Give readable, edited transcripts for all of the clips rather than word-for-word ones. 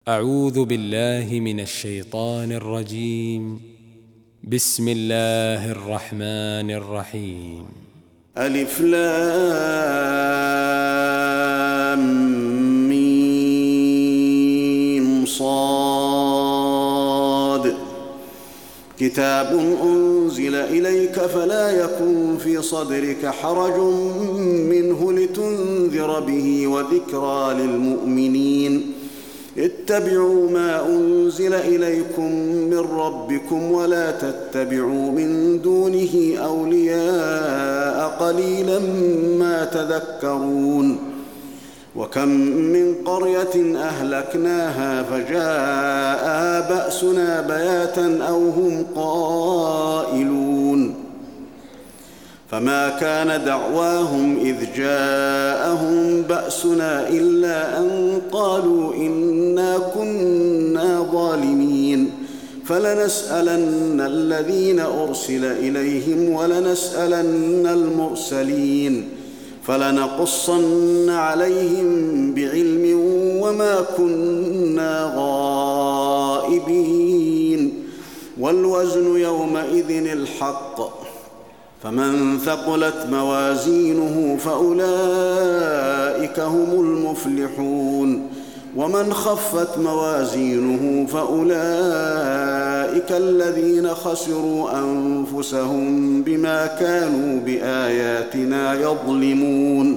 أعوذ بالله من الشيطان الرجيم. بسم الله الرحمن الرحيم. ألف لام ميم صاد كتاب أنزل إليك فلا يكن في صدرك حرج منه لتنذر به وذكرى للمؤمنين. اتبعوا ما أنزل إليكم من ربكم ولا تتبعوا من دونه أولياء قليلا ما تذكرون. وكم من قرية أهلكناها فجاءها بأسنا بياتا أو هم قائلون. فما كان دعواهم إذ جاءهم بأسنا إلا أن قالوا إنا كنا ظالمين. فلنسألن الذين أرسل إليهم ولنسألن المرسلين فلنقصن عليهم بعلم وما كنا غائبين. والوزن يومئذ الحق. فمن ثقلت موازينه فأولئك هم المفلحون. ومن خفت موازينه فأولئك الذين خسروا أنفسهم بما كانوا بآياتنا يظلمون.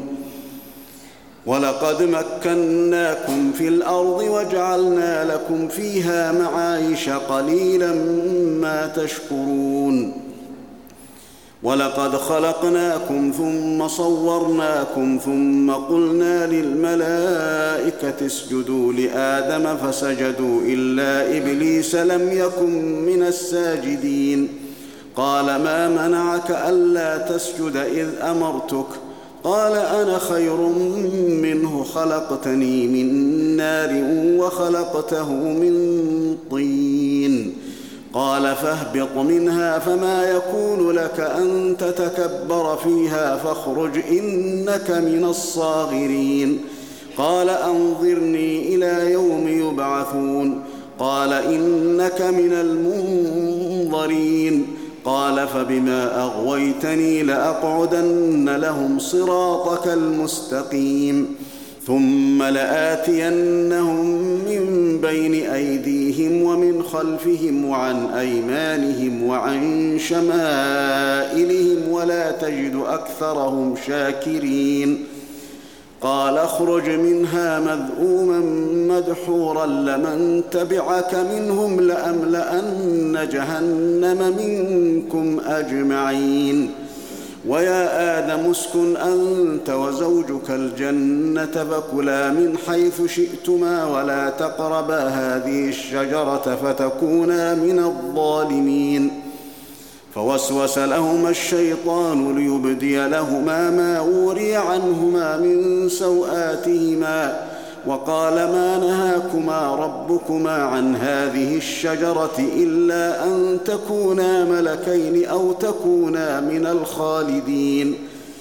ولقد مكناكم في الأرض وجعلنا لكم فيها معايش قليلا ما تشكرون. ولقد خلقناكم ثم صورناكم ثم قلنا للملائكة اسجدوا لآدم فسجدوا إلا إبليس لم يكن من الساجدين. قال ما منعك ألا تسجد إذ أمرتك؟ قال أنا خير منه خلقتني من نار وخلقته من طين. قال فاهبط منها فما يكون لك أن تتكبر فيها فاخرج إنك من الصاغرين. قال أنظرني إلى يوم يبعثون. قال إنك من المنظرين. قال فبما أغويتني لأقعدن لهم صراطك المستقيم ثم لآتينهم من بين أيديهم ومن خلفهم وعن أيمانهم وعن شمائلهم ولا تجد أكثرهم شاكرين. قال اخرج منها مذءوما مدحورا لمن تبعك منهم لأملأن جهنم منكم أجمعين. ويا آدم اسكن أنت وزوجك الجنة فكلا من حيث شئتما ولا تقربا هذه الشجرة فتكونا من الظالمين. فوسوس لهما الشيطان ليبدي لهما ما وري عنهما من سوآتهما وقال ما نهاكما ربكما عن هذه الشجرة إلا أن تكونا ملكين أو تكونا من الخالدين.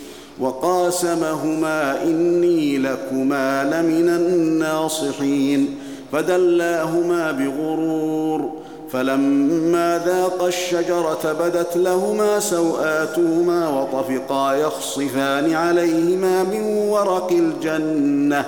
وقاسمهما إني لكما لمن الناصحين فدلاهما بغرور. فلما ذاقا الشجرة بدت لهما سوآتهما وطفقا يخصفان عليهما من ورق الجنة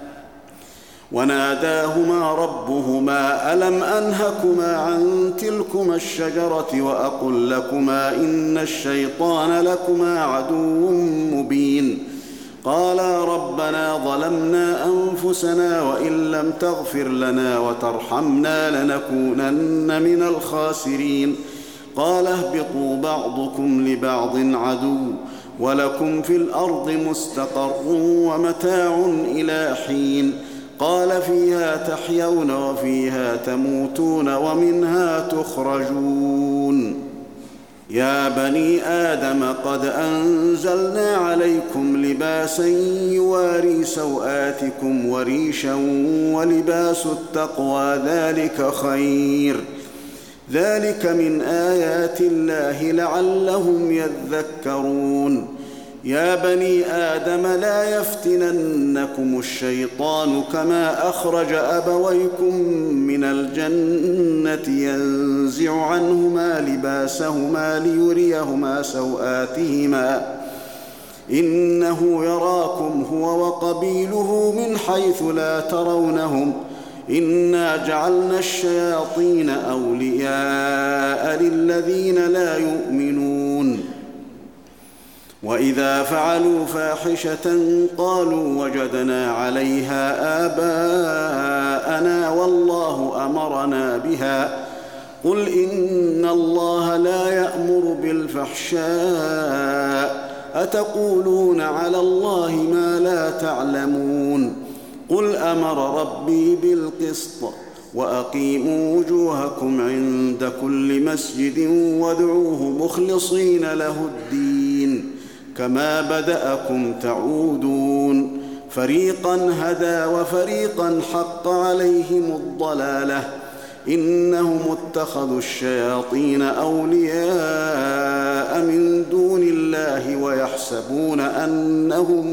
وناداهما ربهما ألم أنهكما عن تلكما الشجرة وأقل لكما إن الشيطان لكما عدو مبين. قالا ربنا ظلمنا أنفسنا وإن لم تغفر لنا وترحمنا لنكونن من الخاسرين. قال اهبطوا بعضكم لبعض عدو ولكم في الأرض مستقر ومتاع إلى حين. قال فيها تحيون وفيها تموتون ومنها تخرجون. يا بني آدم قد أنزلنا عليكم لباسا يواري سوآتكم وريشا ولباس التقوى ذلك خير. ذلك من آيات الله لعلهم يذكرون. يا بني آدم لا يفتننكم الشيطان كما أخرج أبويكم من الجنة ينزع عنهما لباسهما ليريهما سوآتهما إنه يراكم هو وقبيله من حيث لا ترونهم إنا جعلنا الشياطين أولياء للذين لا يؤمنون وإذا فعلوا فاحشة قالوا وجدنا عليها آباءنا والله أمرنا بها قل إن الله لا يأمر بالفحشاء أتقولون على الله ما لا تعلمون قل أمر ربي بالقسط وأقيموا وجوهكم عند كل مسجد وادعوه مخلصين له الدين كما بدأكم تعودون فريقا هدى وفريقا حق عليهم الضلالة إنهم اتخذوا الشياطين أولياء من دون الله ويحسبون أنهم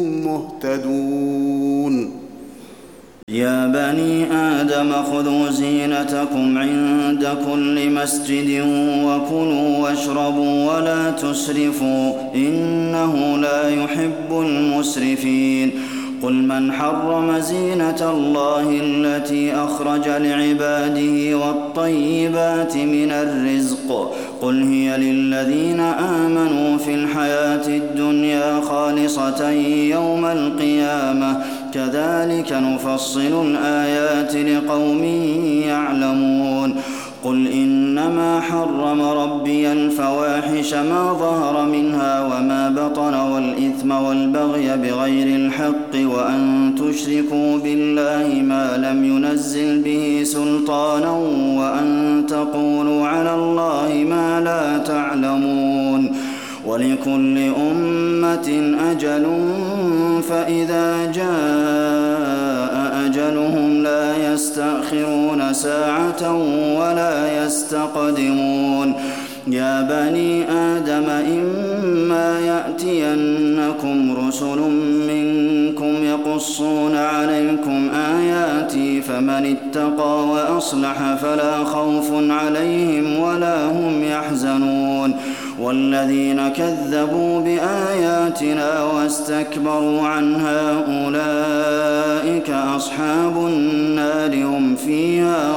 مهتدون يا بني آدم خذوا زينتكم عند كل مسجد وكلوا واشربوا ولا تسرفوا إنه لا يحب المسرفين قل من حرم زينة الله التي أخرج لعباده والطيبات من الرزق قل هي للذين آمنوا في الحياة الدنيا خالصة يوم القيامة كذلك نفصل الآيات لقوم يعلمون قل إنما حرم ربي الفواحش ما ظهر منها وما بطن والإثم والبغي بغير الحق وأن تشركوا بالله ما لم ينزل به سلطانا وأن تقولوا على الله ما لا تعلمون ولكل أمة أجل فإذا جاء أجلهم لا يستأخرون ساعة ولا يستقدمون يا بني آدم إما يأتينكم رسل منكم يقصون عليكم آياتي فمن اتقى وأصلح فلا خوف عليهم ولا هم يحزنون والذين كذبوا بآياتنا واستكبروا عنها أولئك أصحاب النار هم فيها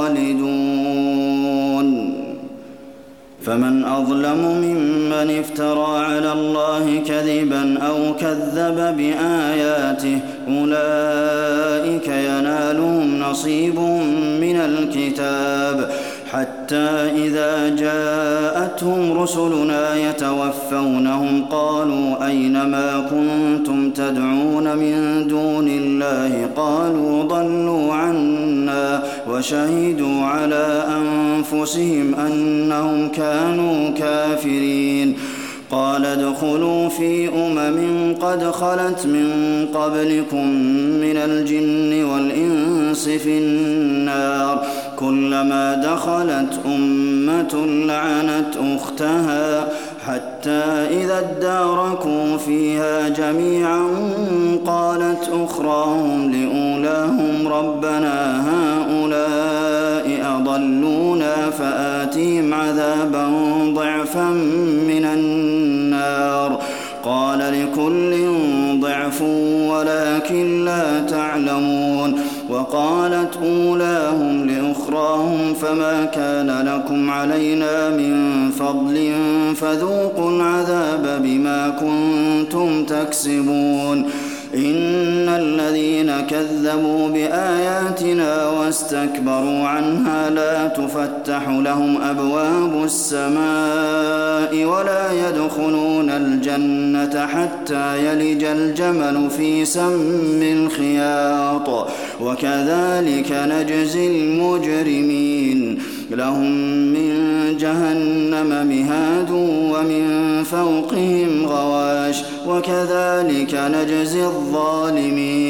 خالدون فمن أظلم ممن افترى على الله كذبا أو كذب بآياته أولئك ينالهم نصيبهم من الكتاب حتى إذا جاءتهم رسلنا يتوفونهم قالوا أين ما كنتم تدعون من دون الله قالوا ضلوا عنا وشهدوا على أنفسهم أنهم كانوا كافرين قال ادخلوا في قد خلت من قبلكم من الجن والإنس في النار كلما دخلت أمة لعنت أختها حتى إذا اداركوا فيها جميعا قالت أخراهم لأولاهم ربنا هؤلاء أضلونا فآتهم عذابا ضعفا من النار قال لكل ضعف ولكن لا تعلمون وقالت أولاهم لأخراهم فما كان لكم علينا من فضل فذوقوا العذاب بما كنتم تكسبون إن الذين كذبوا بآياتنا واستكبروا عنها لا تفتح لهم أبواب السماء ولا يدخلون الجنة حتى يلج الجمل في سم الخياط وكذلك نجزي المجرمين لهم من جهنم مهاد ومن فوقهم غواش وكذلك نجزي الظالمين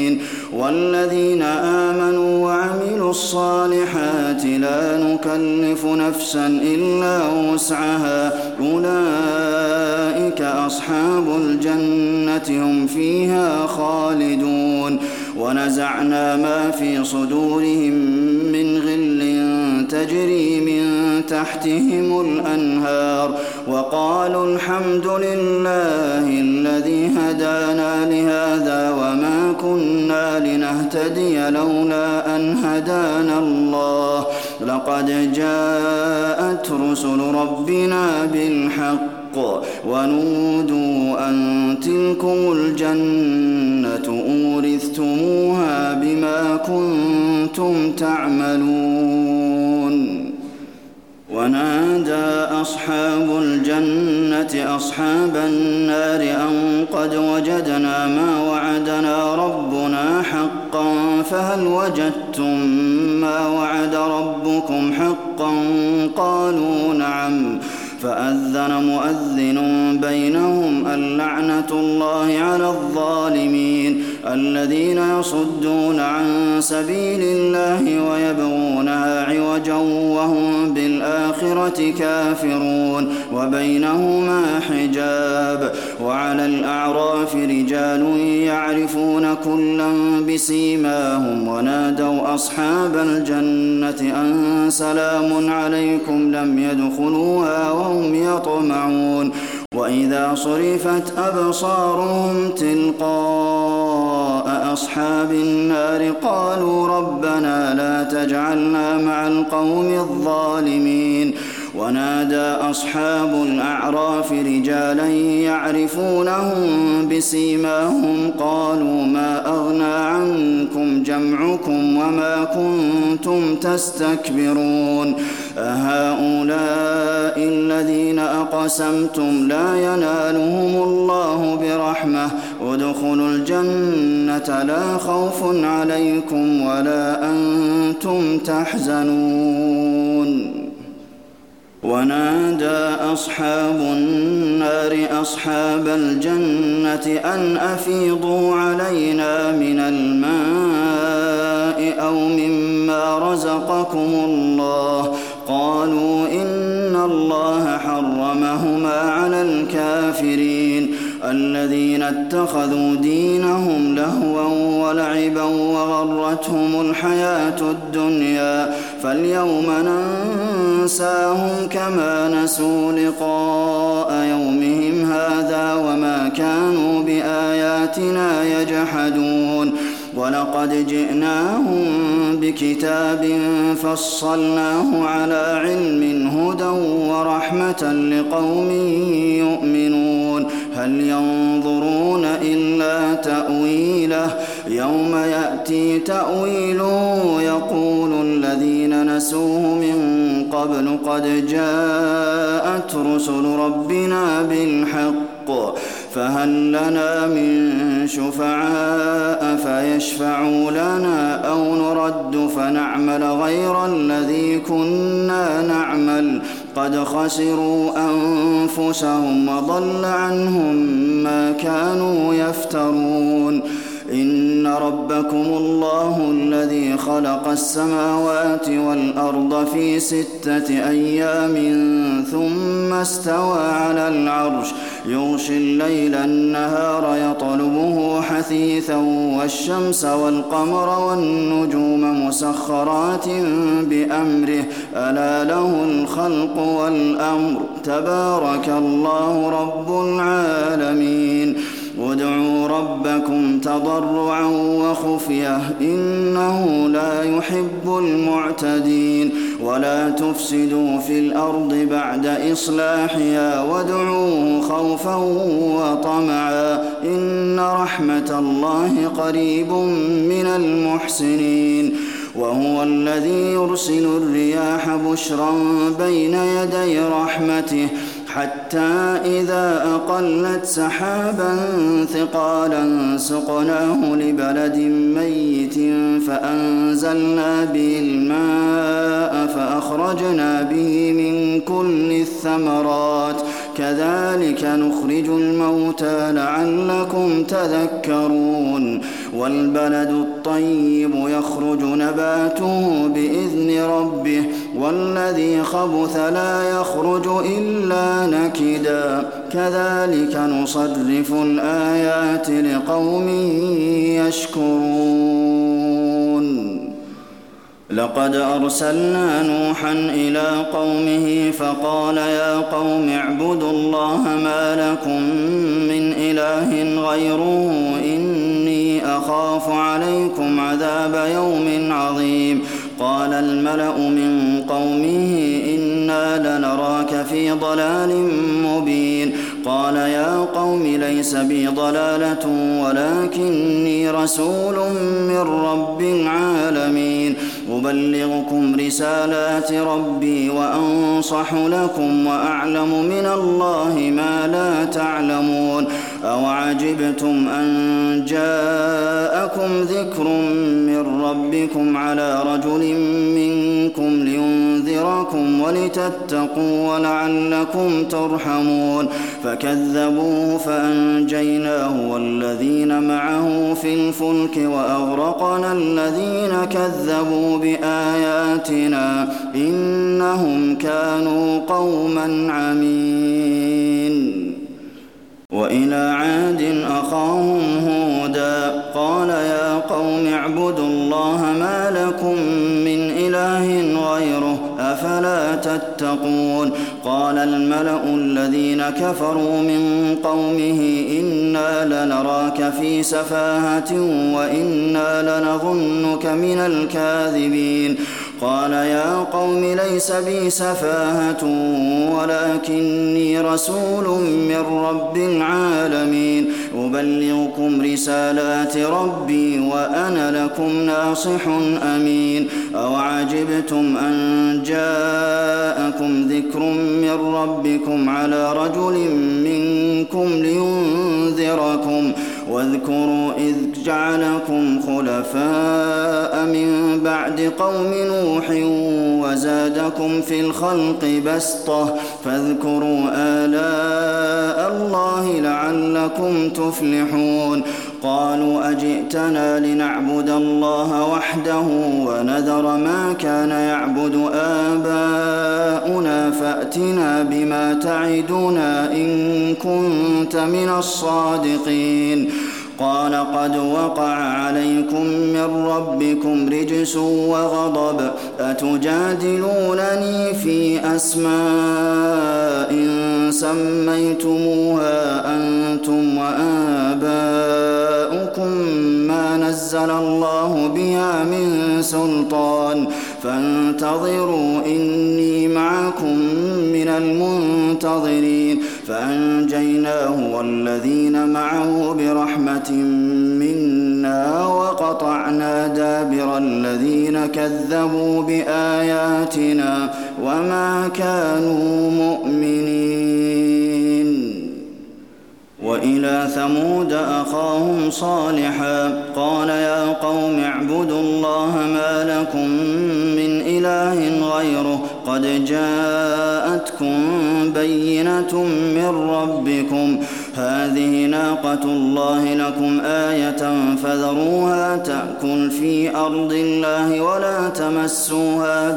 والذين آمنوا وعملوا الصالحات لا نكلف نفسا إلا وسعها أولئك أصحاب الجنة هم فيها خالدون ونزعنا ما في صدورهم من غل تجري من تحتهم الأنهار وقالوا الحمد لله الذي هدانا لهذا وما كنا لنهتدي لولا أن هدانا الله لقد جاءت رسل ربنا بالحق ونودوا أن تلكم الجنة أورثتموها بما كنتم تعملون ونادى أصحاب الجنة أصحاب النار أن قد وجدنا ما وعدنا ربنا حقا فهل وجدتم ما وعد ربكم حقا قالوا نعم فأذن مؤذن بينهم اللعنة الله على الظالمين الذين يصدون عن سبيل الله ويبغونها عوجا وهم بالآخرة كافرون وبينهما حجاب وعلى الأعراف رجال يعرفون كلا بسيماهم ونادوا أصحاب الجنة أن سلام عليكم لم يدخلوها وهم يطمعون وإذا صرفت أبصارهم تلقاء أصحاب النار قالوا ربنا لا تجعلنا مع القوم الظالمين ونادى أصحاب الأعراف رجالا يعرفونهم بسيماهم قالوا ما أغنى عنكم جمعكم وما كنتم تستكبرون أهؤلاء الذين أقسمتم لا ينالهم الله برحمة ادخلوا الجنة لا خوف عليكم ولا أنتم تحزنون ونادى أصحاب النار أصحاب الجنة أن أفيضوا علينا من الماء أو مما رزقكم الله قالوا إن الله حرمهما على الكافرين الذين اتخذوا دينهم لهوا ولعبا وغرتهم الحياة الدنيا فاليوم ننساهم كما نسوا لقاء يومهم هذا وما كانوا بآياتنا يجحدون ولقد جئناهم بكتاب فصلناه على علم هدى ورحمة لقوم يؤمنون هل ينظرون إلا تأويله يوم يأتي تأويله يقول الذين نسوه من قبل قد جاءت رسل ربنا بالحق فهل لنا من شفعاء فيشفعوا لنا أو نرد فنعمل غير الذي كنا نعمل قد خسروا أنفسهم وضل عنهم ما كانوا يفترون إن ربكم الله الذي خلق السماوات والأرض في 6 أيام ثم استوى على العرش يغشي الليل النهار يطلبه حثيثا والشمس والقمر والنجوم مسخرات بأمره ألا له الخلق والأمر تبارك الله رب العالمين ادعوا ربكم تضرعا وخفية إنه لا يحب المعتدين ولا تفسدوا في الأرض بعد إصلاحها وادعوه خوفا وطمعا إن رحمة الله قريب من المحسنين وهو الذي يرسل الرياح بشرا بين يدي رحمته حتى إذا أقلت سحابا ثقالا سقناه لبلد ميت فأنزلنا به الماء فأخرجنا به من كل الثمرات كذلك نخرج الموتى لعلكم تذكرون والبلد الطيب يخرج نباته بإذن ربه والذي خبث لا يخرج إلا نكدا كذلك نصرف الآيات لقوم يشكرون لقد أرسلنا نوحا إلى قومه فقال يا قوم اعبدوا الله ما لكم من إله غيره إني أخاف عليكم عذاب يوم عظيم قال الملأ من قومه إنا لنراك في ضلال مبين قال يا قوم ليس بي ضلالة ولكني رسول من رب العالمين أبلغكم رسالات ربي وأنصح لكم وأعلم من الله ما لا تعلمون أوعجبتم أن جاءكم ذكر من ربكم على رجل منكم لينذركم ولتتقوا ولعلكم ترحمون فكذبوه فأنجيناه والذين معه في الفلك وأغرقنا الذين كذبوا بآياتنا إنهم كانوا قوما عمين وإلى عاد أخاهم هودا قال يا قوم اعبدوا الله ما لكم من إله غيره أفلا تتقون قال الملأ الذين كفروا من قومه إنا لنراك في سفاهة وإنا لنظنك من الكاذبين قال يا قوم ليس بي سفاهة ولكني رسول من رب العالمين أبلغكم رسالات ربي وأنا لكم ناصح أمين أوعجبتم أن جاءكم ذكر من ربكم على رجل منكم لينذركم واذكروا إذ جعلكم خلفاء من بعد قوم نوح وزادكم في الخلق بسطة فاذكروا آلاء الله لعلكم تفلحون قالوا أجئتنا لنعبد الله وحده ونذر ما كان يعبد آباؤنا فأتنا بما تعدنا إن كنت من الصادقين قال قد وقع عليكم من ربكم رجس وغضب أتجادلونني في أسماء سميتموها أنتم وآباؤكم ما نزل الله بها من سلطان فانتظروا إني معكم من المنتظرين فأنجيناه والذين معه برحمة منا وقطعنا دابر الذين كذبوا بآياتنا وما كانوا مؤمنين وإلى ثمود أخاهم صالحا قال يا قوم اعبدوا الله ما لكم من إله غيره قد جاءتكم بينة من ربكم هذه ناقة الله لكم آية فذروها تأكل في أرض الله ولا تمسوها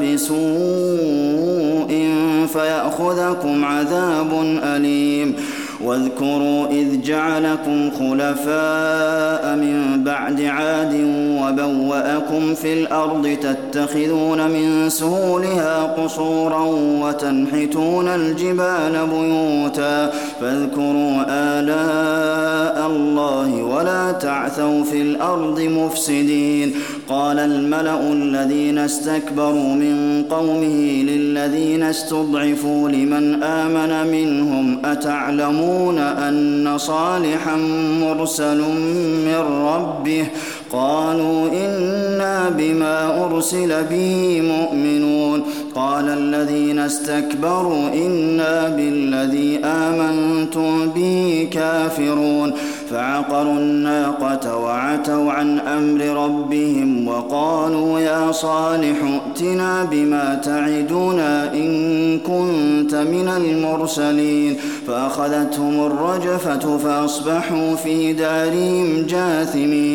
بسوء فيأخذكم عذاب أليم واذكروا إذ جعلكم خلفاء من بعد عاد وبوأكم في الأرض تتخذون من سهولها قصورا وتنحتون الجبال بيوتا فاذكروا آلاء الله ولا تعثوا في الأرض مفسدين قال الملأ الذين استكبروا من قومه للذين استضعفوا لمن آمن منهم أتعلمون أن صالحا مرسل من ربه قالوا إنا بما أرسل به مؤمنون قال الذين استكبروا إنا بالذي آمنتم به كافرون فعقروا الناقة وعتوا عن أمر ربهم وقالوا يا صالح ائتنا بما تعدنا إن كنت من المرسلين فأخذتهم الرجفة فأصبحوا في دارهم جاثمين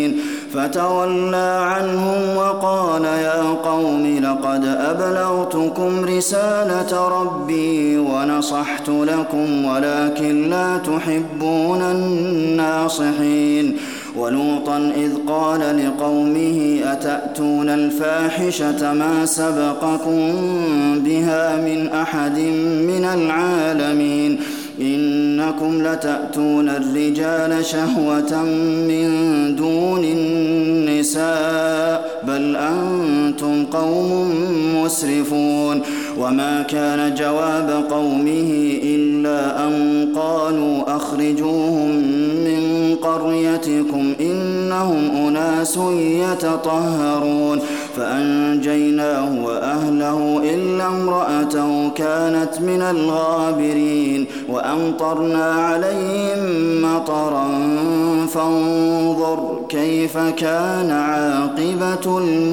فتولى عنهم وقال يا قوم لقد أبلغتكم رسالة ربي ونصحت لكم ولكن لا تحبون الناصحين ولوطا إذ قال لقومه أتأتون الفاحشة ما سبقكم بها من أحد من العالمين إنكم لتأتون الرجال شهوة من دون النساء بل أنتم قوم مسرفون وما كان جواب قومه إلا أن قالوا أخرجوهم من قريتكم إنهم أناس يتطهرون فأنجيناه وأهله إلا امرأته كانت من الغابرين وأمطرنا عليهم مطرا فانظر كيف كان عاقبة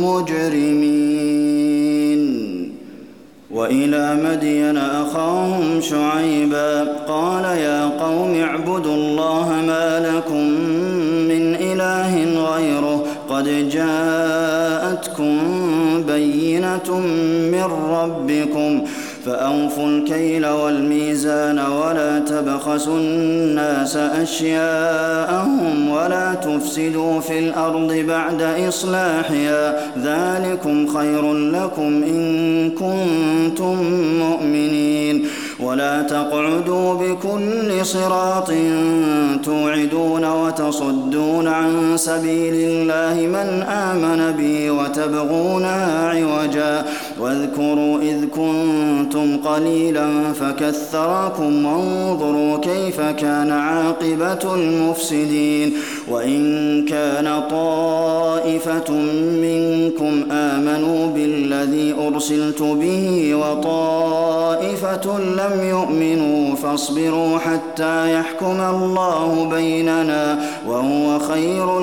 المجرمين وإلى مدين أخاهم شعيبا قال يا قوم اعبدوا الله ما لكم من إله غيره قد جاءتكم بينة من ربكم فأوفوا الكيل والميزان ولا تبخسوا الناس أشياءهم ولا تفسدوا في الأرض بعد إصلاحها ذلكم خير لكم إن كنتم مؤمنين ولا تقعدوا بكل صراط توعدون وتصدون عن سبيل الله من آمن بي وتبغونها عوجا واذكروا إذ كنتم قليلا فكثركم وانظروا كيف كان عاقبة المفسدين وإن كان طائفة منكم آمنوا بالذي أرسلت به وطائفة لم يؤمنوا فاصبروا حتى يحكم الله بيننا وهو خير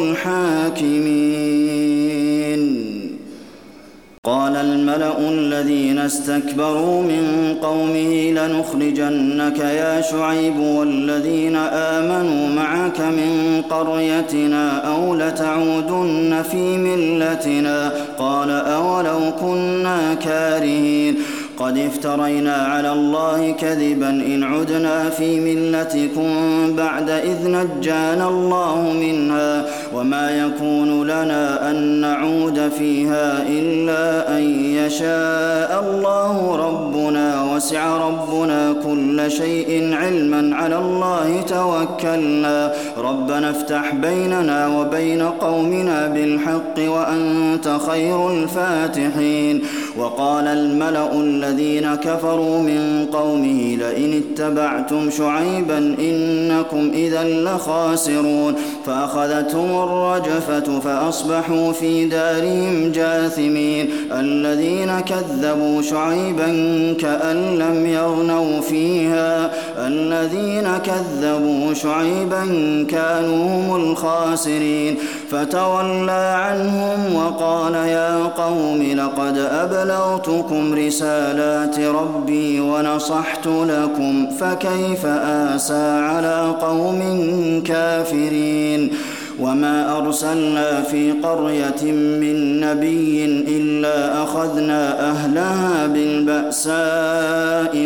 الحاكمين قال الملأ الذين استكبروا من قومه لنخرجنك يا شعيب والذين آمنوا معك من قريتنا أو لتعودن في ملتنا قال أولو كنا كارهين قد افترينا على الله كذبا إن عدنا في ملتكم بعد إذ نجانا الله منها وما يكون لنا أن نعود فيها إلا أن يشاء الله ربنا وسع ربنا كل شيء علما على الله توكلنا ربنا افتح بيننا وبين قومنا بالحق وأنت خير الفاتحين وقال الملأ الذين كفروا من قومه لئن اتبعتم شعيبا إنكم إذا لخاسرون فأخذتهم الرجفة فأصبحوا في دارهم جاثمين الذين كذبوا شعيبا كأن لم يغنوا فيها الذين كذبوا شعيبا كانوا هم الخاسرين فتولى عنهم وقال يا قوم لقد أبلغتكم رسالات ربي ونصحت لكم فكيف آسى على قوم كافرين وما أرسلنا في قرية من نبي إلا أخذنا أهلها بالبأساء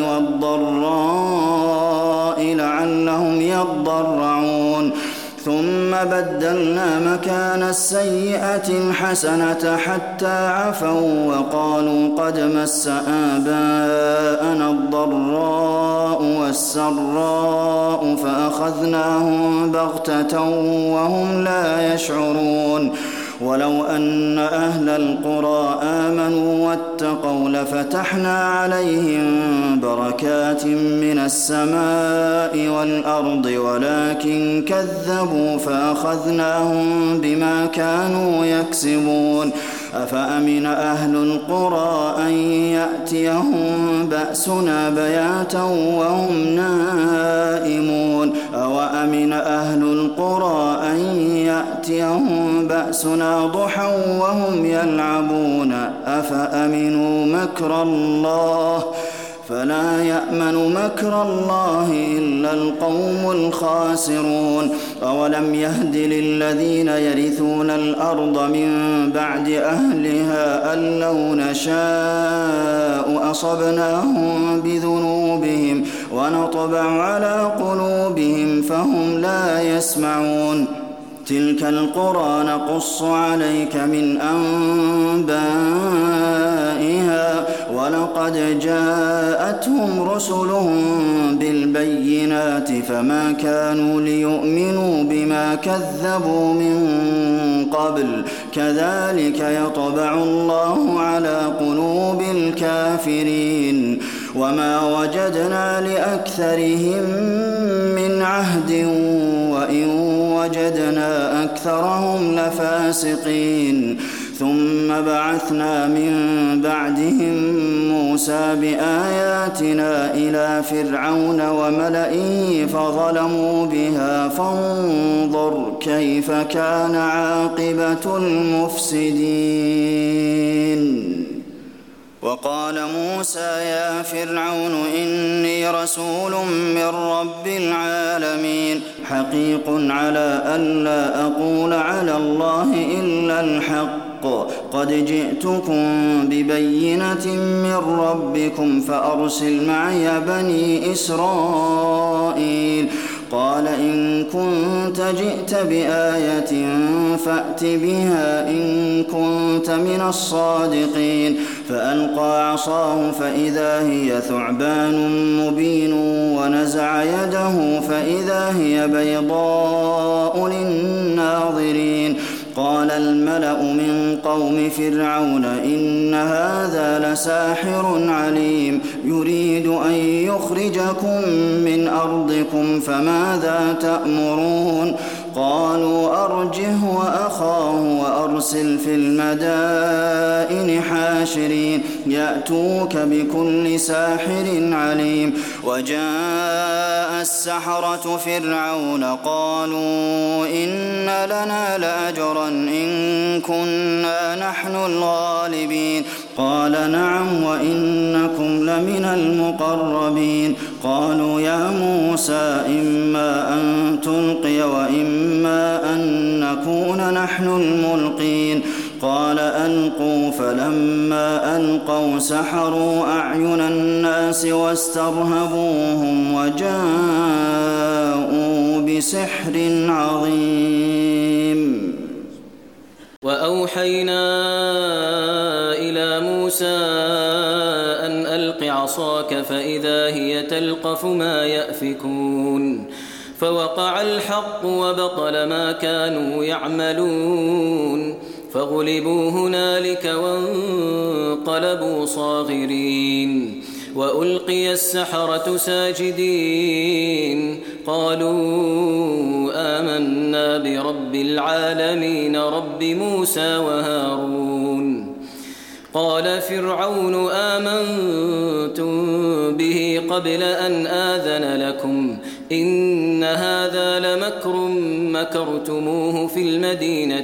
والضراء لعلهم يضرعون ثم بدلنا مكان السيئة الحسنة حتى عفوا وقالوا قد مس آباءنا الضراء والسراء فأخذناهم بغتة وهم لا يشعرون ولو أن أهل القرى آمنوا واتقوا لفتحنا عليهم بركات من السماء والأرض ولكن كذبوا فأخذناهم بما كانوا يكسبون أفأمن أهل القرى أن يأتيهم بأسنا بياتا وهم نائمون أوأمن أهل القرى أن يأتيهم بأسنا ضحى وهم يلعبون أفأمنوا مكر الله فلا يأمن مكر الله إلا القوم الخاسرون أولم يهد للذين يرثون الأرض من بعد أهلها أن لو نشاء أصبناهم بذنوبهم ونطبع على قلوبهم فهم لا يسمعون تلك القرى نقص عليك من أنبائها ولقد جاءتهم رسلهم بالبينات فما كانوا ليؤمنوا بما كذبوا من قبل كذلك يطبع الله على قلوب الكافرين وما وجدنا لأكثرهم من عهد وإن وجدنا أكثرهم لفاسقين ثم بعثنا من بعدهم موسى بآياتنا إلى فرعون وملئه فظلموا بها فانظر كيف كان عاقبة المفسدين وقال موسى يا فرعون إني رسول من رب العالمين حقيق على ألا أقول على الله إلا الحق قد جئتكم ببينة من ربكم فأرسل معي بني إسرائيل قال إن كنت جئت بآية فأت بها إن كنت من الصادقين فألقى عصاه فإذا هي ثعبان مبين ونزع يده فإذا هي بيضاء للناظرين قال الملأ من قوم فرعون إن هذا لساحر عليم يريد أن يخرجكم من أرضكم فماذا تأمرون قالوا أرجه وأخاه وأرسل في المدائن حاشرين يأتوك بكل ساحر عليم وجاء السحرة فرعون قالوا إن لنا لأجرا إن كنا نحن الغالبين قال نعم وإنكم لمن المقربين قالوا يا موسى إما أن تلقي وإما أن نكون نحن الملقين قال ألقوا فلما ألقوا سحروا أعين الناس واسترهبوهم وجاءوا بسحر عظيم وأوحينا إلى موسى أن ألق عصاك فإذا هي تلقف ما يأفكون فوقع الحق وبطل ما كانوا يعملون فغلبوا هنالك وانقلبوا صاغرين وألقي السحرة ساجدين قالوا آمنا برب العالمين رب موسى وهارون قال فرعون آمنتم به قبل أن آذن لكم إن هذا لمكر مكرتموه في المدينة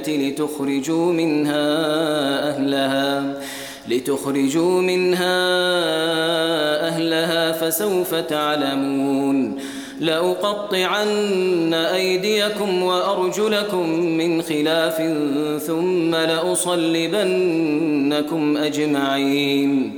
لتخرجوا منها أهلها فسوف تعلمون لأقطعن أيديكم وأرجلكم من خلاف ثم لأصلبنكم أجمعين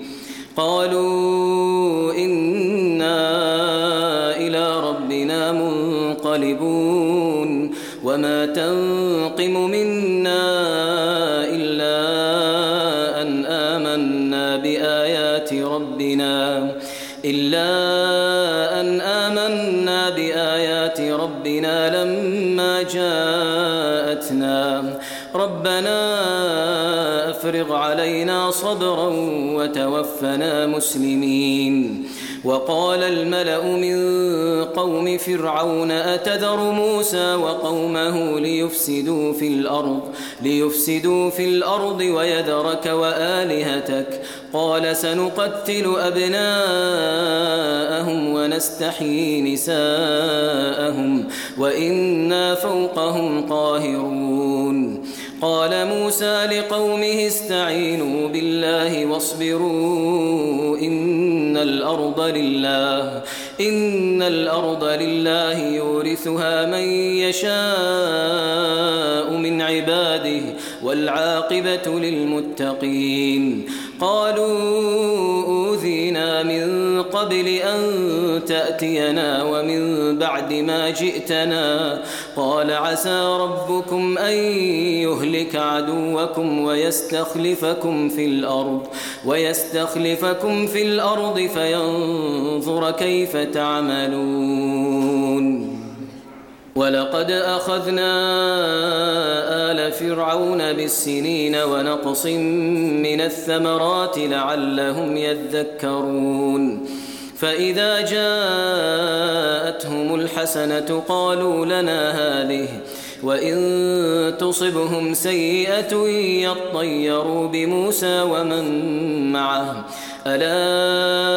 قالوا إنا إلى ربنا منقلبون وما تنقم منا إلا أن آمنا بآيات ربنا لما جاءتنا ربنا أفرغ علينا صبرا وتوفنا مسلمين وقال الملأ من قوم فرعون أتذر موسى وقومه ليفسدوا في الأرض ويذرك وآلهتك قال سنقتل أبناءهم ونستحيي نساءهم وإنا فوقهم قاهرون قال موسى لقومه استعينوا بالله واصبروا إن الأرض لله يورثها من يشاء من عباده والعاقبة للمتقين. قالوا أوذينا من قبل أن تأتينا ومن بعد ما جئتنا قال عسى ربكم أن يهلك عدوكم ويستخلفكم في الأرض فينظر كيف تعملون. ولقد أخذنا آل فرعون بالسنين ونقص من الثمرات لعلهم يذكرون. فإذا جاءتهم الحسنة قالوا لنا هذه وإن تصبهم سيئة يطيروا بموسى ومن معه ألا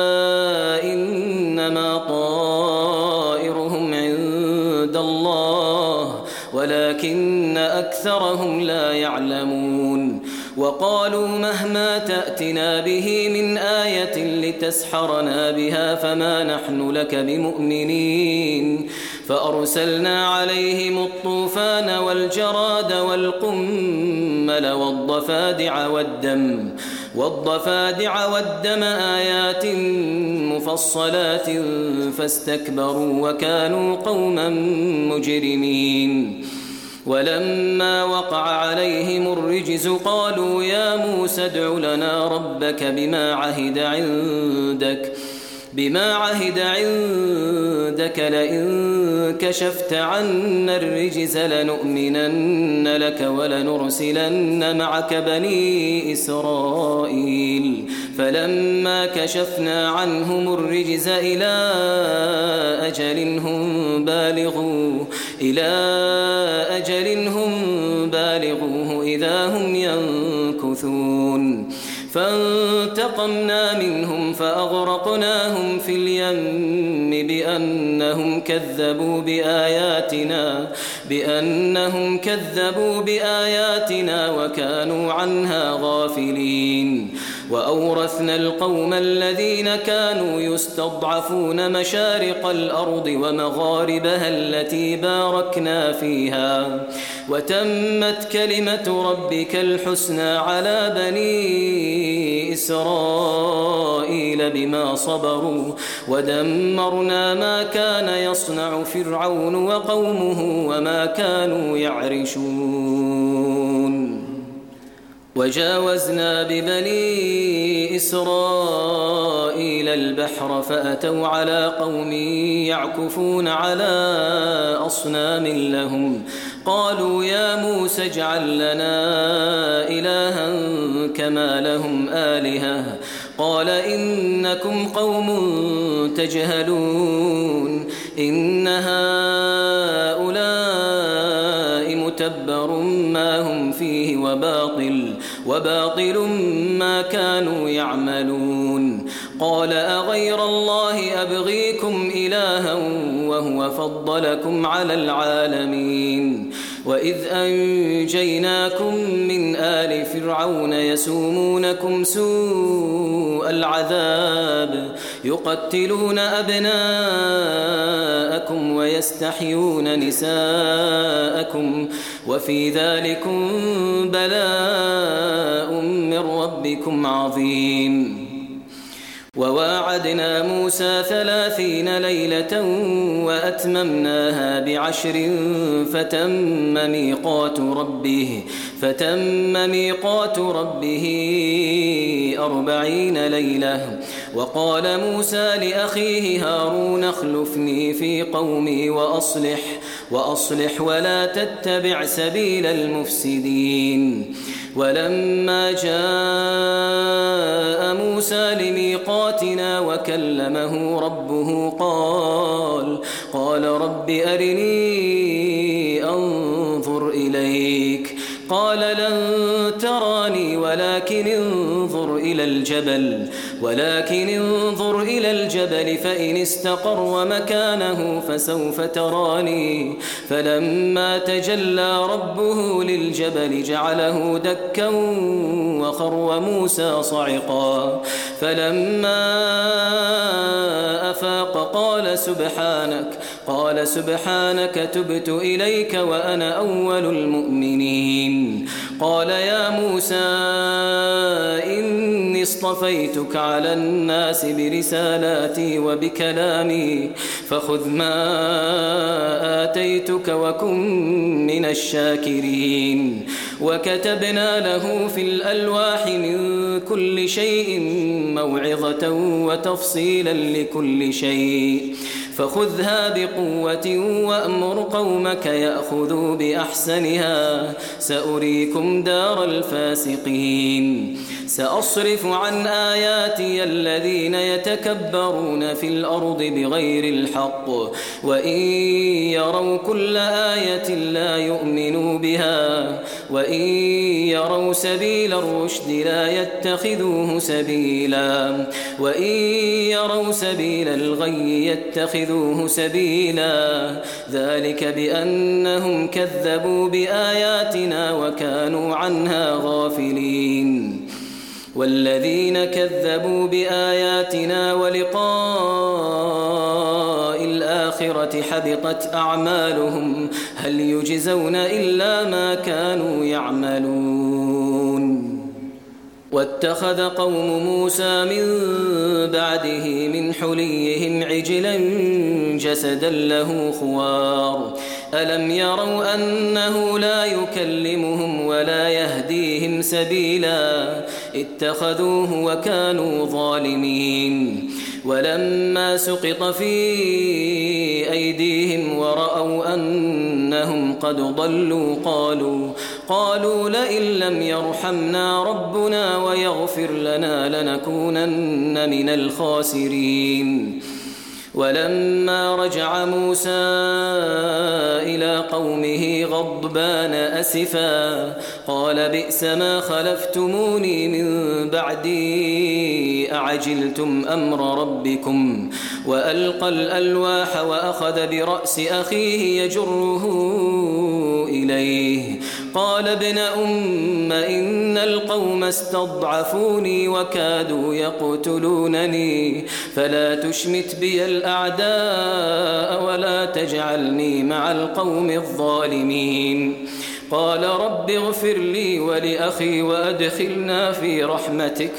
إنما طائرهم عند الله ولكن أكثرهم لا يعلمون. وقالوا مهما تأتنا به من آية لتسحرنا بها فما نحن لك بمؤمنين. فأرسلنا عليهم الطوفان والجراد والقمل والضفادع والدم آيات مفصلات فاستكبروا وكانوا قوما مجرمين. ولما وقع عليهم الرجز قالوا يا موسى ادع لنا ربك بما عهد عندك لئن كشفت عنا الرجز لنؤمنن لك ولنرسلن معك بني إسرائيل. فلما كشفنا عنهم الرجز إلى أجل هم بالغوه إذا هم ينكثون. فانتقمنا منهم فأغرقناهم في اليم بأنهم كذبوا بآياتنا وكانوا عنها غافلين. وأورثنا القوم الذين كانوا يستضعفون مشارق الأرض ومغاربها التي باركنا فيها وتمت كلمة ربك الحسنى على بني إسرائيل بما صبروا ودمرنا ما كان يصنع فرعون وقومه وما كانوا يعرشون. وجاوزنا ببني إسرائيل البحر فأتوا على قوم يعكفون على أصنام لهم قالوا يا موسى اجعل لنا إلها كما لهم آلهة قال إنكم قوم تجهلون إن هؤلاء متبر ما هم فيه وباطل ما كانوا يعملون. قال أغير الله أبغيكم إلها وهو فضلكم على العالمين. وإذ أنجيناكم من آل فرعون يسومونكم سوء العذاب يقتلون أبناءكم ويستحيون نساءكم وفي ذلكم بلاء من ربكم عظيم. وواعدنا موسى 30 ليلة وأتممناها ب10 فتم ميقات ربه 40 ليلة. وقال موسى لأخيه هارون اخلفني في قومي وأصلح ولا تتبع سبيل المفسدين. ولما جاء موسى لميقاتنا وكلمه ربه قال رب أرني أنظر إليك قال لن تراني ولكن انظر انظر إلى الجبل فإن استقر مكانه فسوف تراني فلما تجلى ربه للجبل جعله دكا وخر موسى صعقا فلما أفاق قال سبحانك تبت إليك وأنا أول المؤمنين قال يا موسى إني اصطفيتك على الناس برسالاتي وبكلامي فخذ ما آتيتك وكن من الشاكرين وكتبنا له في الألواح من كل شيء موعظة وتفصيلا لكل شيء فخذها بقوة وأمر قومك يأخذوا بأحسنها سأريكم دار الفاسقين سأصرف عن آياتي الذين يتكبرون في الأرض بغير الحق وإن يروا كل آية لا يؤمنوا بها وإن يروا سبيل الرشد لا يتخذوه سبيلا وإن يروا سبيل الغي يتخذوه سبيلا ذلك بأنهم كذبوا بآياتنا وكانوا عنها غافلين والذين كذبوا بآياتنا ولقاء الآخرة حبطت أعمالهم هل يجزون إلا ما كانوا يعملون واتخذ قوم موسى من بعده من حليهم عجلا جسدا له خوار ألم يروا أنه لا يكلمهم ولا يهديهم سبيلا اتخذوه وكانوا ظالمين ولما سقط في أيديهم ورأوا أنهم قد ضلوا قالوا لئن لم يرحمنا ربنا ويغفر لنا لنكونن من الخاسرين ولما رجع موسى إلى قومه غضبان أسفا قال بئس ما خلفتموني من بعدي أعجلتم أمر ربكم وألقى الألواح وأخذ برأس أخيه يجره إليه قال ابن أم إن القوم استضعفوني وكادوا يقتلونني فلا تشمت بي الأعداء ولا تجعلني مع القوم الظالمين قال رب اغفر لي ولأخي وأدخلنا في رحمتك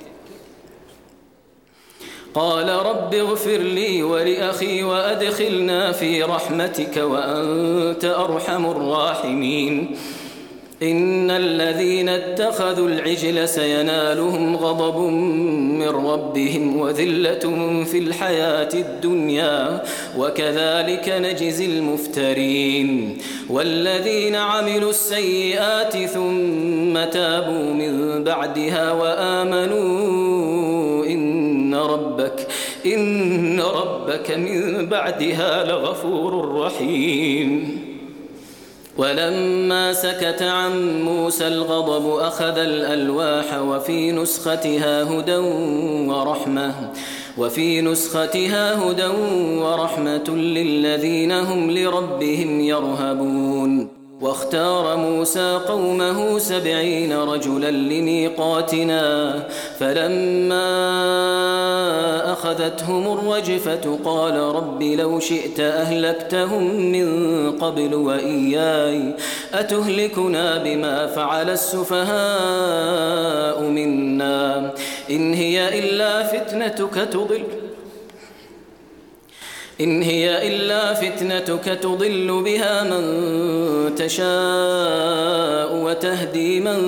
وأنت أرحم الراحمين إن الذين اتخذوا العجل سينالهم غضب من ربهم وذلة في الحياة الدنيا وكذلك نجزي المفترين والذين عملوا السيئات ثم تابوا من بعدها وآمنوا إن ربك من بعدها لغفور رحيم ولما سكت عن موسى الغضب أخذ الألواح وفي نسختها هدى ورحمة للذين هم لربهم يرهبون واختار موسى قومه 70 رجلا لميقاتنا فلما أخذتهم الرجفة قال رب لو شئت أهلكتهم من قبل وإياي أتهلكنا بما فعل السفهاء منا إن هي إلا فتنتك تضل بها من تشاء وتهدي من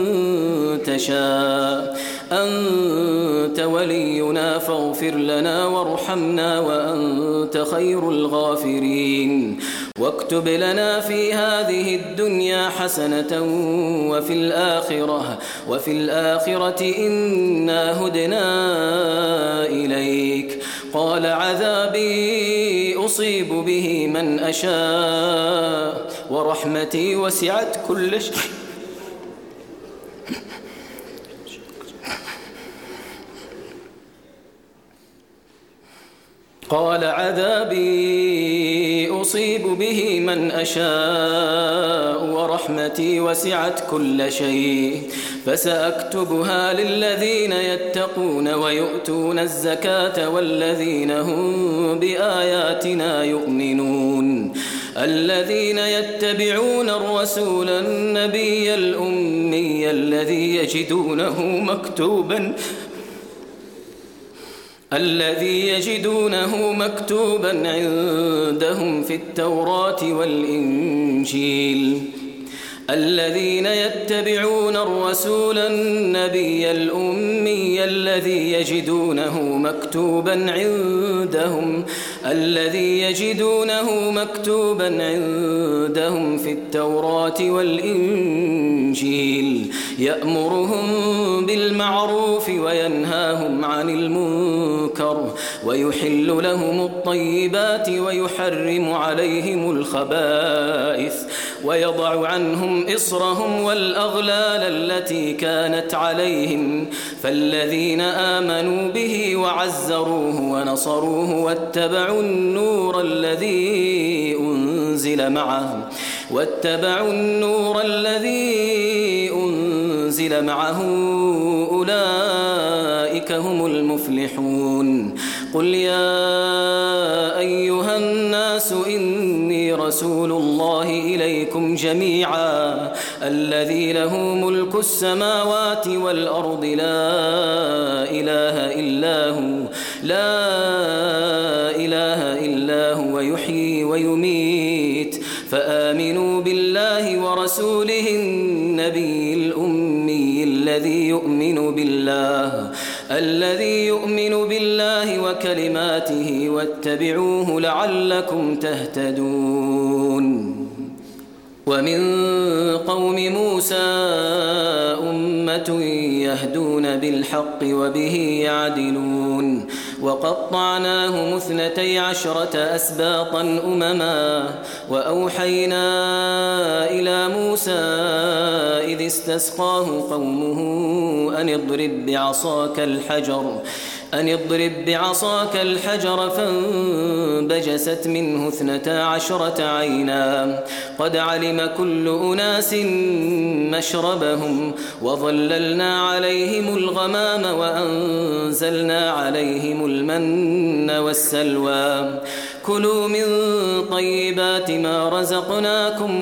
تشاء أنت ولينا فاغفر لنا وارحمنا وأنت خير الغافرين واكتب لنا في هذه الدنيا حسنة وفي الآخرة إنا هدنا إليك قال عذابي أصيب به من أشاء ورحمتي وسعت كل شيء قال عذابي أصيب به من أشاء ورحمتي وسعت كل شيء فسأكتبها للذين يتقون ويؤتون الزكاة والذين هم بآياتنا يؤمنون الذين يتبعون الرسول النبي الأمي الذي يجدونه مكتوبا عندهم في التوراة والإنجيل الذين يتبعون الرسول النبي الأمي الذي يجدونه مكتوبا عندهم في التوراة والإنجيل يأمرهم بالمعروف وينهاهم عن المنكر ويحل لهم الطيبات ويحرم عليهم الخبائث ويضع عنهم إصرهم والأغلال التي كانت عليهم فالذين آمنوا به وعزروه ونصروه واتبعوا النور الذي أنزل معه أولئك هم المفلحون قل يا أيها الناس إني رسول الله إليكم جميعا الذي له ملك السماوات والأرض لا إله إلا هو يحيي ويميت فآمنوا بالله ورسوله النبي الأمي الذي يؤمن بالله وكلماته واتبعوه لعلكم تهتدون ومن قوم موسى أمة يهدون بالحق وبه يعدلون وقطعناهم 12 أسباطا أمما وأوحينا إلى موسى إذ استسقاه قومه أن اضرب بعصاك الحجر فانبجست منه 12 عينا قد علم كل أناس مشربهم وظللنا عليهم الغمام وأنزلنا عليهم المن والسلوى كلوا من طيبات ما رزقناكم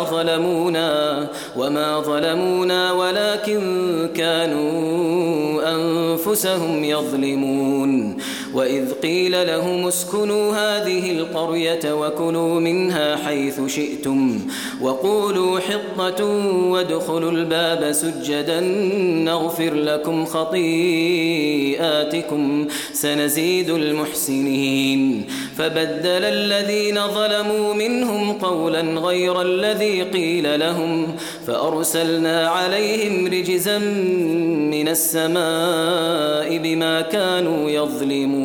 وما ظلمونا ولكن كانوا أنفسهم يظلمون وإذ قيل لهم اسكنوا هذه القرية وكلوا منها حيث شئتم وقولوا حطة وادخلوا الباب سجدا نغفر لكم خطيئاتكم سنزيد المحسنين فبدل الذين ظلموا منهم قولا غير الذي قيل لهم فأرسلنا عليهم رجزا من السماء بما كانوا يظلمون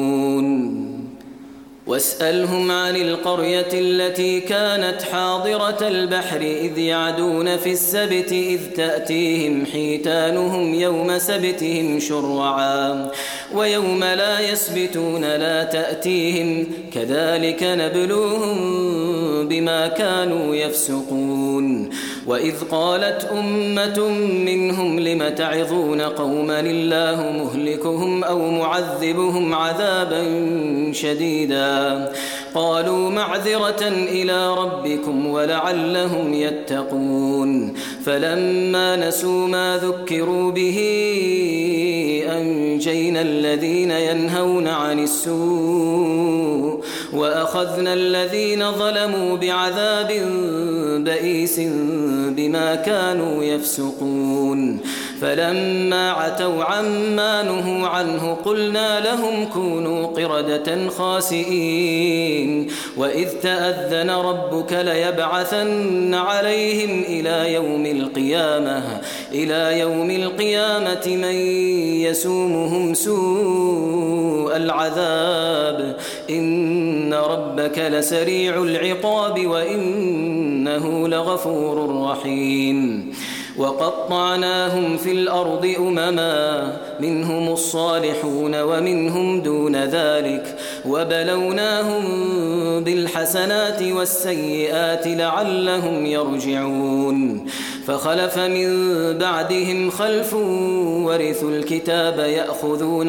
واسألهم عن القرية التي كانت حاضرة البحر إذ يعدون في السبت إذ تأتيهم حيتانهم يوم سبتهم شرعا ويوم لا يسبتون لا تأتيهم كذلك نبلوهم بما كانوا يفسقون وإذ قالت أمة منهم لم تعظون قوما الله مهلكهم أو معذبهم عذابا شديدا قالوا معذرة إلى ربكم ولعلهم يتقون فلما نسوا ما ذكروا به أنجينا الذين ينهون عن السوء وأخذنا الذين ظلموا بعذاب بئيس بما كانوا يفسقون فلما عتوا عما نهوا عنه قلنا لهم كونوا قردة خاسئين وإذ تأذن ربك ليبعثن عليهم إلى يوم القيامة من يسومهم سوء العذاب إن ربك لسريع العقاب وإنه لغفور رحيم وقطعناهم في الأرض أمما منهم الصالحون ومنهم دون ذلك وبلوناهم بالحسنات والسيئات لعلهم يرجعون فخلف من بعدهم خلف ورثوا الكتاب يأخذون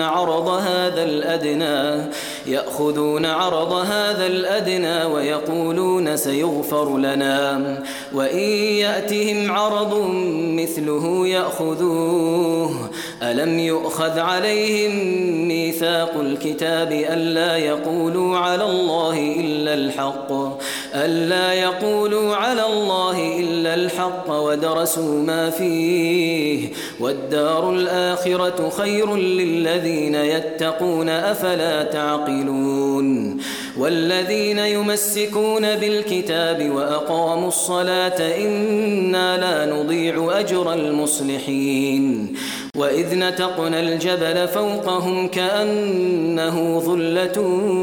عرض هذا الأدنى ويقولون سيغفر لنا وإن يأتهم عرض مثله يأخذوه ألم يؤخذ عليهم ميثاق الكتاب ألا يقولوا على الله إلا الحق ودرسوا ما فيه والدار الآخرة خير للذين يتقون أفلا تعقلون والذين يمسكون بالكتاب وأقاموا الصلاة إنا لا نضيع أجر المصلحين وإذ نتقنا الجبل فوقهم كأنه ظلة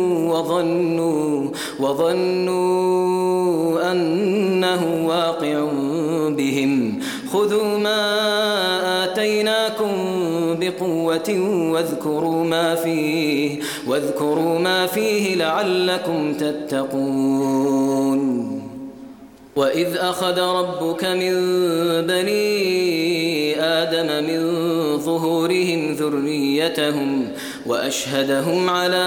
وظنوا أنه واقع بهم خذوا ما آتيناكم بقوة واذكروا ما فيه لعلكم تتقون وإذ أخذ ربك من بني آدم من ظهورهم ذريتهم وأشهدهم على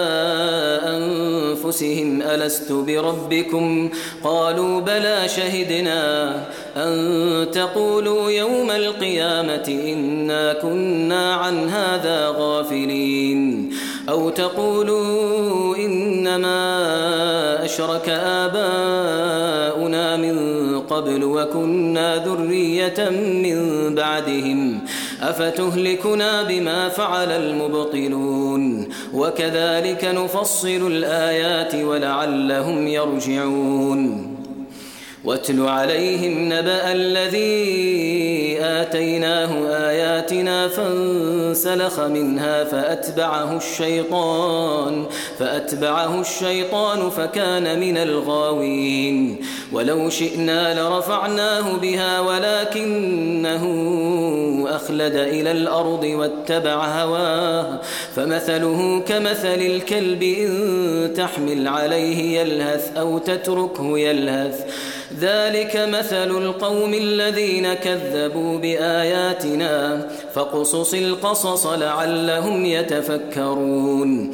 أنفسهم ألست بربكم قالوا بلى شهدنا أن تقولوا يوم القيامة إنا كنا عن هذا غافلين أو تقولوا إنما أشرك آباؤنا من قبل وكنا ذرية من بعدهم أفتهلكنا بما فعل المبطلون وكذلك نفصل الآيات ولعلهم يرجعون واتل عليهم نبأ الذي آتيناه آياتنا فانسلخ منها فأتبعه الشيطان فكان من الغاوين ولو شئنا لرفعناه بها ولكنه أخلد إلى الأرض واتبع هواه فمثله كمثل الكلب إن تحمل عليه يلهث أو تتركه يلهث ذلك مثل القوم الذين كذبوا بآياتنا فاقصص القصص لعلهم يتفكرون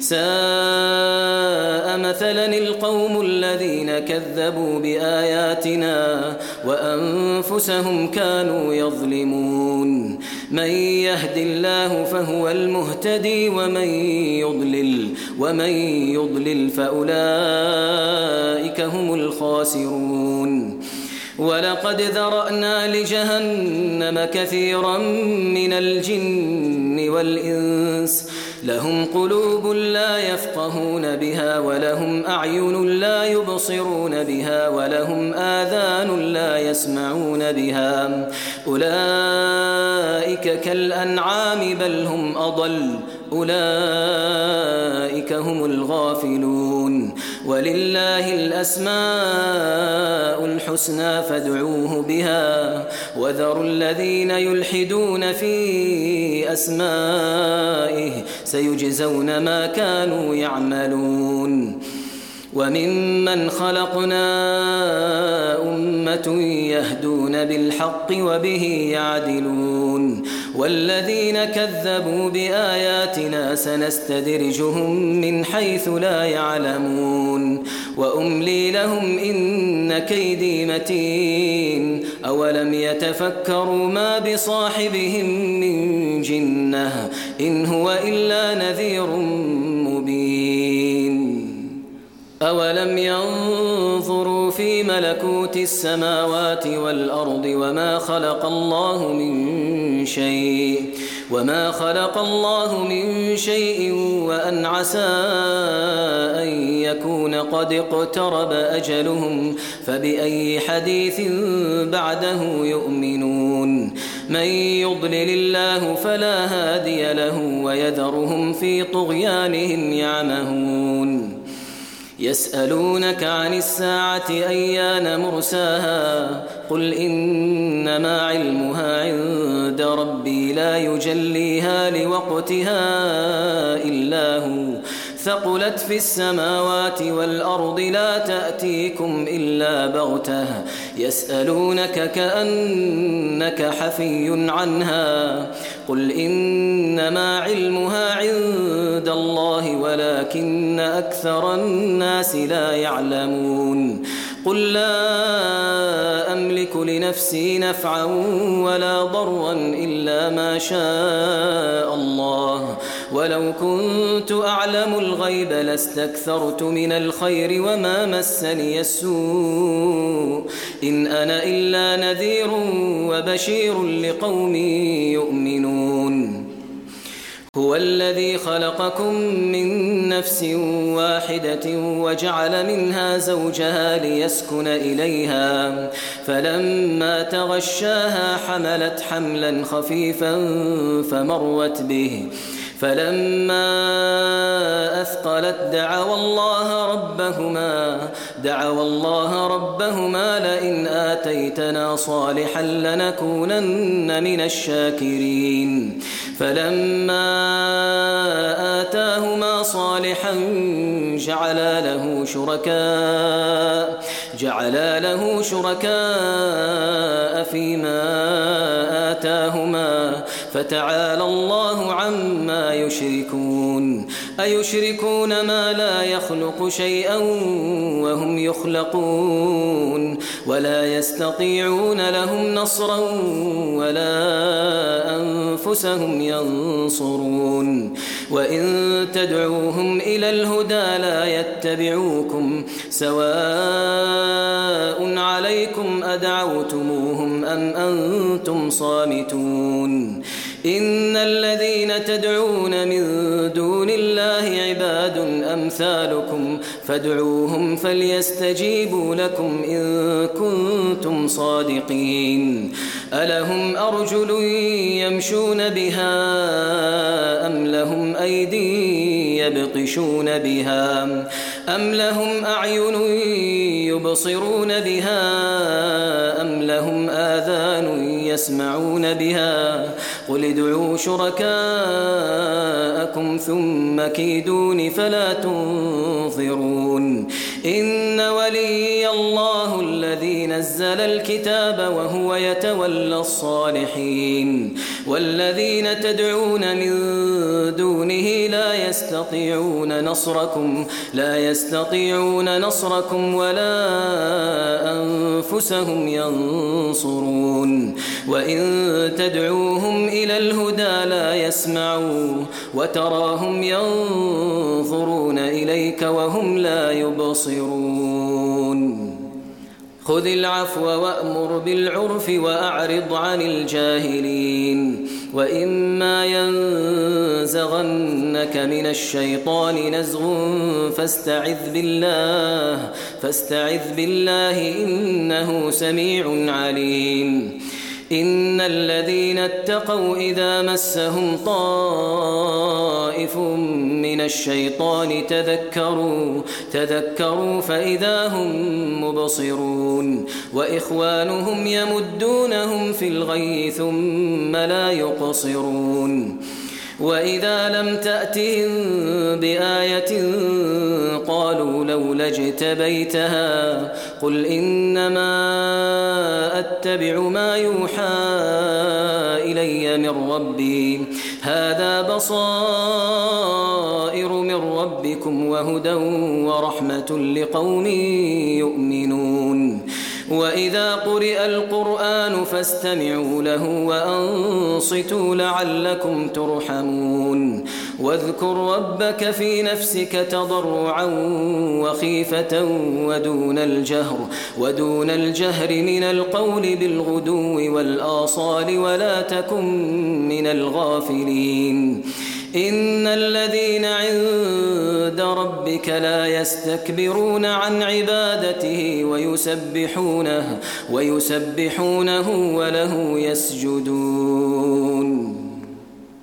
ساء مثلا القوم الذين كذبوا بآياتنا وأنفسهم كانوا يظلمون من يهد الله فهو المهتدي ومن يضلل فأولئك هم الخاسرون ولقد ذرأنا لجهنم كثيرا من الجن والإنس لهم قلوب لا يفقهون بها ولهم أعين لا يبصرون بها ولهم آذان لا يسمعون بها أولئك كالأنعام بل هم أضل أولئك هم الغافلون ولله الأسماء الحسنى فادعوه بها وذروا الذين يلحدون في أسمائه سيجزون ما كانوا يعملون وممن خلقنا أمة يهدون بالحق وبه يعدلون والذين كذبوا بآياتنا سنستدرجهم من حيث لا يعلمون وأملي لهم إن كيدي متين أولم يتفكروا ما بصاحبهم من جنة إن هو إلا نذير مبين أولم ينظروا في ملكوت السماوات والأرض وما خلق الله من شيء وأن عسى أن يكون قد اقترب أجلهم فبأي حديث بعده يؤمنون من يضلل الله فلا هادي له ويذرهم في طغيانهم يعمهون يسألونك عن الساعة أيان مرساها قل إنما علمها عند ربي لا يجليها لوقتها إلا هو ثقلت في السماوات والأرض لا تأتيكم إلا بغتة يسألونك كأنك حفي عنها قل إنما علمها عند الله ولكن أكثر الناس لا يعلمون قل لا أملك لنفسي نفعا ولا ضرا إلا ما شاء الله ولو كنت أعلم الغيب لاستكثرت من الخير وما مسني السوء إن أنا إلا نذير وبشير لقوم يؤمنون هو الذي خلقكم من نفس واحدة وجعل منها زوجها ليسكن إليها فلما تغشاها حملت حملا خفيفا فمرت به فلما أثقلت دعوا الله ربهما لئن آتيتنا صالحا لنكونن من الشاكرين فلما آتاهما صالحا جعلا له شركاء فيما آتاهما فتعالى الله عما يشركون أيشركون ما لا يخلق شيئا وهم يخلقون ولا يستطيعون لهم نصرا ولا أنفسهم ينصرون وإن تدعوهم إلى الهدى لا يتبعوكم سواء عليكم أدعوتموهم أم أنتم صامتون إن الذين تدعون من دون الله عباد أمثالكم فادعوهم فليستجيبوا لكم إن كنتم صادقين ألهم أرجل يمشون بها أم لهم أيدي يبطشون بها أم لهم أعين يبصرون بها أم لهم آذان يسمعون بها قل ادعوا شركاءكم ثم كيدون فلا تنظرون إن ولي الله الذي نزل الكتاب وهو يتولى الصالحين والذين تدعون من دونه لا يستطيعون نصركم ولا أنفسهم ينصرون وإن تدعوهم إلى الهدى لا يسمعوا وتراهم ينظرون إليك وهم لا يبصرون خذ العفو وأمر بالعرف وأعرض عن الجاهلين وإما ينزغنك من الشيطان نزغ فاستعذ بالله إنه سميع عليم إن الذين اتقوا إذا مسهم طائف من الشيطان تذكروا فإذا هم مبصرون وإخوانهم يمدونهم في الغي ثم لا يقصرون وإذا لم تأتهم بآية قالوا لولا اجتبيتها قل إنما أتبع ما يوحى إلي من ربي هذا بصائر من ربكم وهدى ورحمة لقوم يؤمنون وإذا قرئ القرآن فاستمعوا له وأنصتوا لعلكم ترحمون واذكر ربك في نفسك تضرعا وخيفة ودون الجهر من القول بالغدو والآصال ولا تكن من الغافلين إن الذين عند ربك لا يستكبرون عن عبادته ويسبحونه وله يسجدون